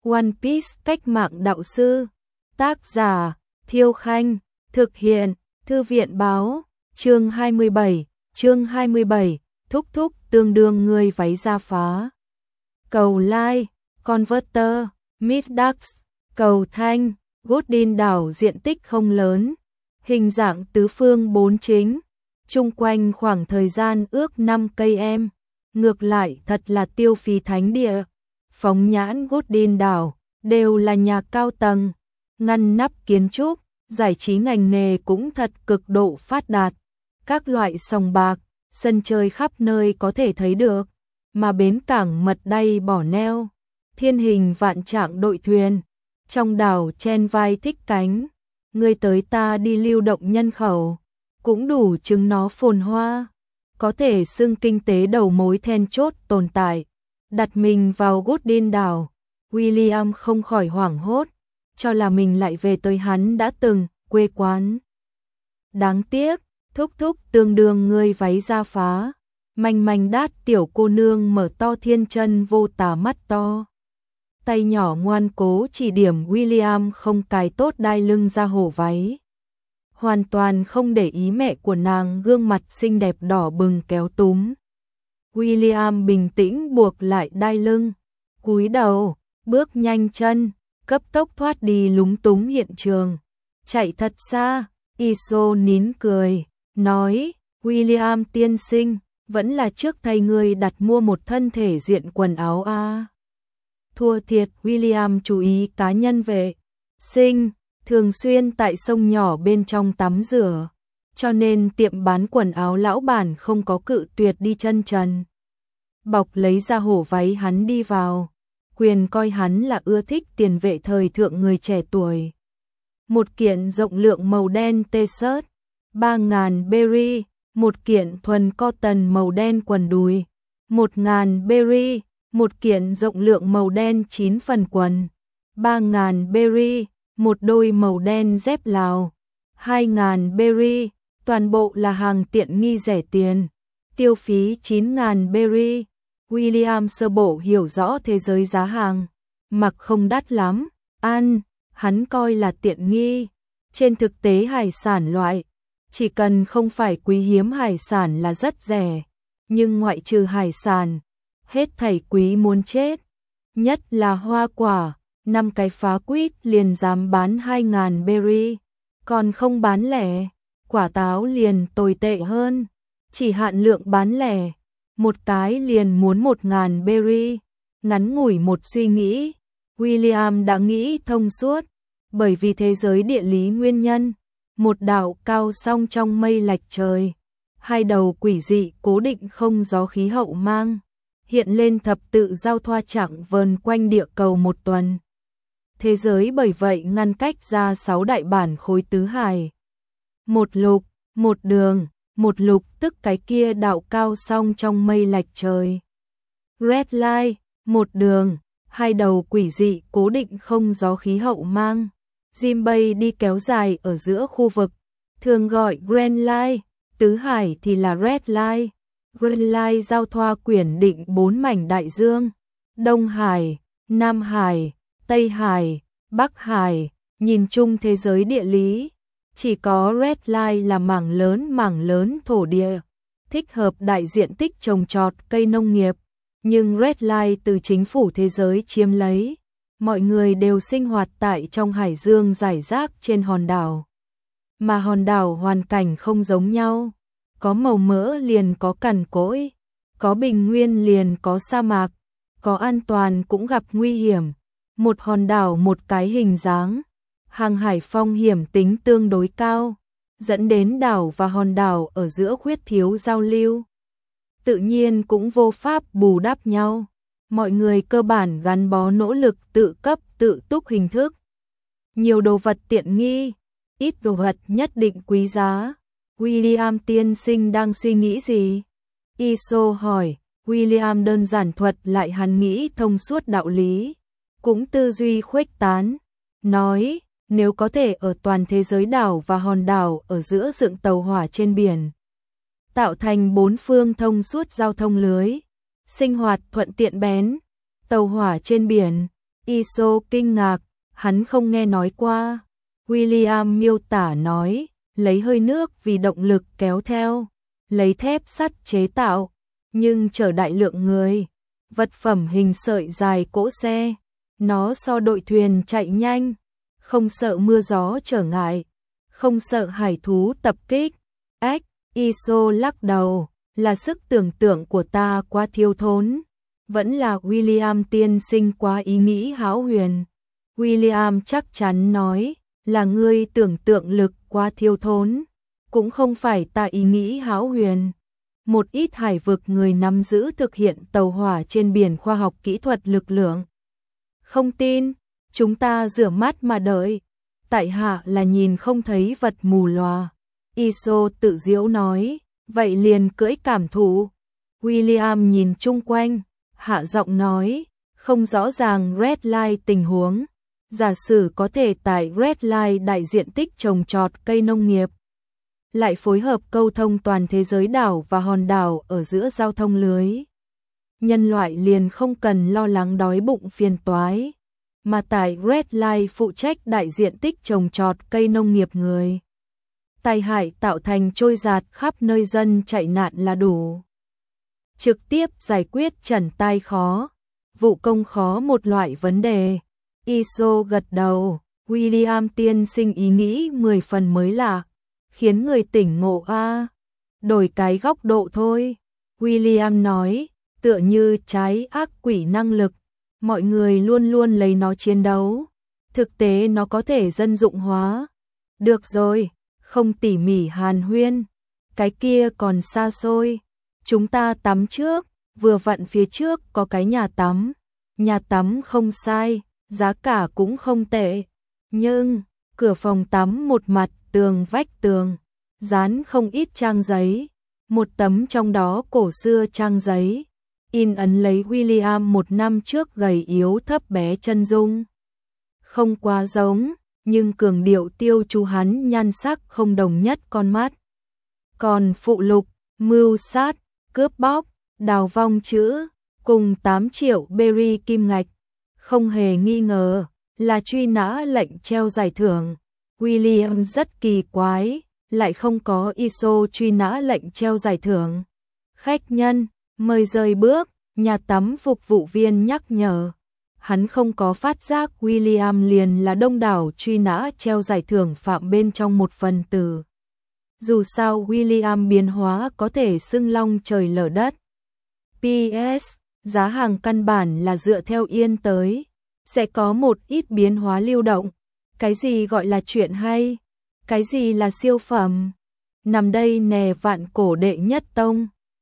One Piece cách mạng đạo sư. Tác giả Thiêu Khanh. Thực hiện Thư viện Báo. Chương 27. Thúc thúc tương đương người váy da phá. Cầu like, converter, Middax, cầu thanh, Goodin đảo diện tích không lớn, hình dạng tứ phương bốn chính, chung quanh khoảng thời gian ước 5 cây em, ngược lại thật là tiêu phí thánh địa. Phóng nhãn Goodin đảo, đều là nhà cao tầng, ngăn nắp kiến trúc, giải trí ngành nghề cũng thật cực độ phát đạt. Các loại sòng bạc, sân chơi khắp nơi có thể thấy được, mà bến cảng mật đay bỏ neo, thiên hình vạn trạng đội thuyền, trong đảo chen vai thích cánh, người tới ta đi lưu động nhân khẩu, cũng đủ chứng nó phồn hoa, có thể xưng kinh tế đầu mối then chốt tồn tại. Đặt mình vào Goodin đảo, William không khỏi hoảng hốt, cho là mình lại về tới hắn đã từng quê quán. Đáng tiếc, thúc thúc tương đương người váy da phá, manh đát tiểu cô nương mở to thiên chân vô tà mắt to. Tay nhỏ ngoan cố chỉ điểm William không cài tốt đai lưng ra hổ váy. Hoàn toàn không để ý mẹ của nàng gương mặt xinh đẹp đỏ bừng kéo túm. William bình tĩnh buộc lại đai lưng, cúi đầu, bước nhanh chân, cấp tốc thoát đi lúng túng hiện trường. Chạy thật xa, Iso nín cười, nói, William tiên sinh, vẫn là trước thay người đặt mua một thân thể diện quần áo a. Thua thiệt William chú ý cá nhân vệ sinh, thường xuyên tại sông nhỏ bên trong tắm rửa, cho nên tiệm bán quần áo lão bản không có cự tuyệt đi chân trần. Bọc lấy ra hổ váy hắn đi vào, quyền coi hắn là ưa thích tiền vệ thời thượng người trẻ tuổi. Một kiện rộng lượng màu đen t-shirt, 3.000 berry, một kiện thuần cotton màu đen quần đùi, 1.000 berry, một kiện rộng lượng màu đen 9 phần quần, 3.000 berry, một đôi màu đen dép Lào, 2.000 berry, toàn bộ là hàng tiện nghi rẻ tiền, tiêu phí 9.000 berry. William sơ bộ hiểu rõ thế giới giá hàng, mặc không đắt lắm, ăn, hắn coi là tiện nghi. Trên thực tế hải sản loại, chỉ cần không phải quý hiếm hải sản là rất rẻ, nhưng ngoại trừ hải sản, hết thảy quý muốn chết. Nhất là hoa quả, 5 cái phá quýt liền dám bán 2.000 berry, còn không bán lẻ. Quả táo liền tồi tệ hơn, chỉ hạn lượng bán lẻ, một cái liền muốn 1.000 berry. Ngắn ngủi một suy nghĩ, William đã nghĩ thông suốt, bởi vì thế giới địa lý nguyên nhân, một đảo cao song trong mây lạch trời, hai đầu quỷ dị cố định không gió khí hậu mang, hiện lên thập tự giao thoa chẳng vờn quanh địa cầu một tuần. Thế giới bởi vậy ngăn cách ra 6 đại bản khối tứ hải. Một lục, một đường, một lục tức cái kia đạo cao song trong mây lạch trời. Red line, một đường, hai đầu quỷ dị cố định không gió khí hậu mang. Jimbei đi kéo dài ở giữa khu vực, thường gọi Grand Line, tứ hải thì là Red Line. Red Line giao thoa quyển định 4 mảnh đại dương, Đông Hải, Nam Hải, Tây Hải, Bắc Hải, nhìn chung thế giới địa lý. Chỉ có Red Line là mảng lớn thổ địa, thích hợp đại diện tích trồng trọt cây nông nghiệp, nhưng Red Line từ chính phủ thế giới chiếm lấy. Mọi người đều sinh hoạt tại trong hải dương rải rác trên hòn đảo. Mà hòn đảo hoàn cảnh không giống nhau, có màu mỡ liền có cằn cỗi, có bình nguyên liền có sa mạc, có an toàn cũng gặp nguy hiểm. Một hòn đảo một cái hình dáng, hàng hải phong hiểm tính tương đối cao, dẫn đến đảo và hòn đảo ở giữa khuyết thiếu giao lưu. Tự nhiên cũng vô pháp bù đắp nhau. Mọi người cơ bản gắn bó nỗ lực tự cấp tự túc hình thức. Nhiều đồ vật tiện nghi, ít đồ vật nhất định quý giá. William tiên sinh đang suy nghĩ gì? Iso hỏi. William đơn giản thuật lại hắn nghĩ thông suốt đạo lý, cũng tư duy khuếch tán. Nói, nếu có thể ở toàn thế giới đảo và hòn đảo ở giữa dựng tàu hỏa trên biển, tạo thành 4 phương thông suốt giao thông lưới, sinh hoạt thuận tiện bén, tàu hỏa trên biển, Iso kinh ngạc, hắn không nghe nói qua. William miêu tả nói, lấy hơi nước vì động lực kéo theo, lấy thép sắt chế tạo, nhưng chở đại lượng người, vật phẩm hình sợi dài cỗ xe, nó so đội thuyền chạy nhanh, không sợ mưa gió trở ngại, không sợ hải thú tập kích. Iso lắc đầu, là sức tưởng tượng của ta quá thiếu thốn, vẫn là William tiên sinh quá ý nghĩ hão huyền. William chắc chắn nói, là ngươi tưởng tượng lực quá thiếu thốn, cũng không phải ta ý nghĩ hão huyền. Một ít hải vực người nắm giữ thực hiện tàu hỏa trên biển khoa học kỹ thuật lực lượng. Không tin, chúng ta rửa mắt mà đợi, tại hạ là nhìn không thấy vật mù lòa. Iso tự giễu nói, vậy liền cưỡi cảm thụ. William nhìn chung quanh, hạ giọng nói, không rõ ràng Red Line tình huống. Giả sử có thể tại Red Line đại diện tích trồng trọt cây nông nghiệp, lại phối hợp câu thông toàn thế giới đảo và hòn đảo ở giữa giao thông lưới. Nhân loại liền không cần lo lắng đói bụng phiền toái, mà tại Red Line phụ trách đại diện tích trồng trọt cây nông nghiệp người. Tai hại tạo thành trôi giạt khắp nơi dân chạy nạn là đủ. Trực tiếp giải quyết trần tai khó, vụ công khó một loại vấn đề. Iso gật đầu, William tiên sinh ý nghĩ 10 phần mới lạ, khiến người tỉnh ngộ a. Đổi cái góc độ thôi. William nói, tựa như trái ác quỷ năng lực, mọi người luôn luôn lấy nó chiến đấu. Thực tế nó có thể dân dụng hóa. Được rồi, không tỉ mỉ hàn huyên, cái kia còn xa xôi. Chúng ta tắm trước, vừa vặn phía trước có cái nhà tắm không sai, giá cả cũng không tệ. Nhưng, cửa phòng tắm một mặt tường vách tường, dán không ít trang giấy. Một tấm trong đó cổ xưa trang giấy, in ấn lấy William một năm trước gầy yếu thấp bé chân dung. Không quá giống, nhưng cường điệu tiêu chú hắn nhan sắc không đồng nhất con mắt. Còn phụ lục, mưu sát, cướp bóc, đào vong chữ, cùng 8 triệu berry kim ngạch, không hề nghi ngờ, là truy nã lệnh treo giải thưởng. William rất kỳ quái, lại không có Iso truy nã lệnh treo giải thưởng. Khách nhân, mời rời bước, nhà tắm phục vụ viên nhắc nhở. Hắn không có phát giác William liền là đông đảo truy nã treo giải thưởng phạm bên trong một phần tử. Dù sao William biến hóa có thể xưng long trời lở đất. PS, giá hàng căn bản là dựa theo yên tới, sẽ có một ít biến hóa lưu động. Cái gì gọi là chuyện hay? Cái gì là siêu phẩm? Nằm đây nè vạn cổ đệ nhất tông.